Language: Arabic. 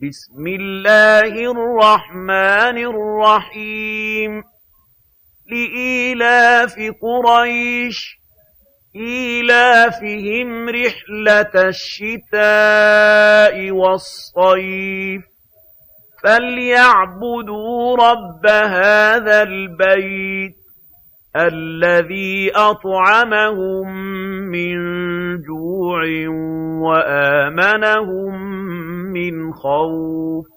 بسم الله الرحمن الرحيم لإيلاف قريش إيلافهم رحلة الشتاء والصيف فليعبدوا رب هذا البيت الذي أطعمهم من جوع وآمنهم من خوف